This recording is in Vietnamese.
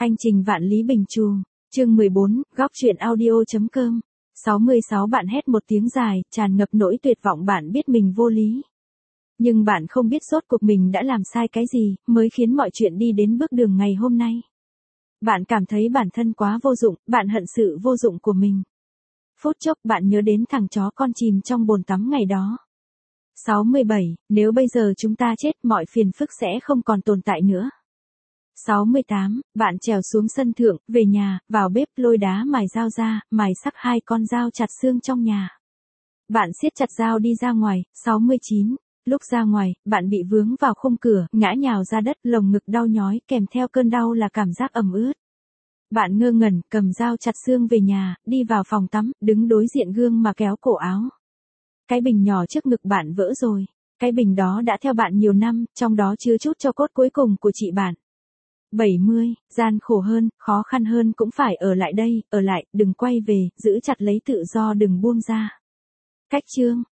Anh Trình Vạn Lý Bình Trù, chương 14, góc truyện audio.com. 66 bạn hét một tiếng dài, tràn ngập nỗi tuyệt vọng. Bạn biết mình vô lý. Nhưng bạn không biết rốt cuộc mình đã làm sai cái gì, mới khiến mọi chuyện đi đến bước đường ngày hôm nay. Bạn cảm thấy bản thân quá vô dụng, bạn hận sự vô dụng của mình. Phút chốc bạn nhớ đến thằng chó con chìm trong bồn tắm ngày đó. 67, nếu bây giờ chúng ta chết, mọi phiền phức sẽ không còn tồn tại nữa. 68, bạn trèo xuống sân thượng, về nhà, vào bếp lôi đá mài dao ra, mài sắc 2 con dao chặt xương trong nhà. Bạn siết chặt dao đi ra ngoài. 69, lúc ra ngoài, bạn bị vướng vào khung cửa, ngã nhào ra đất, lồng ngực đau nhói, kèm theo cơn đau là cảm giác ẩm ướt. Bạn ngơ ngẩn, cầm dao chặt xương về nhà, đi vào phòng tắm, đứng đối diện gương mà kéo cổ áo. Cái bình nhỏ trước ngực bạn vỡ rồi. Cái bình đó đã theo bạn nhiều năm, trong đó chứa chút tro cốt cuối cùng của chị bạn. 70, gian khổ hơn, khó khăn hơn cũng phải ở lại đây, ở lại, đừng quay về, giữ chặt lấy tự do, đừng buông ra. Cách chương,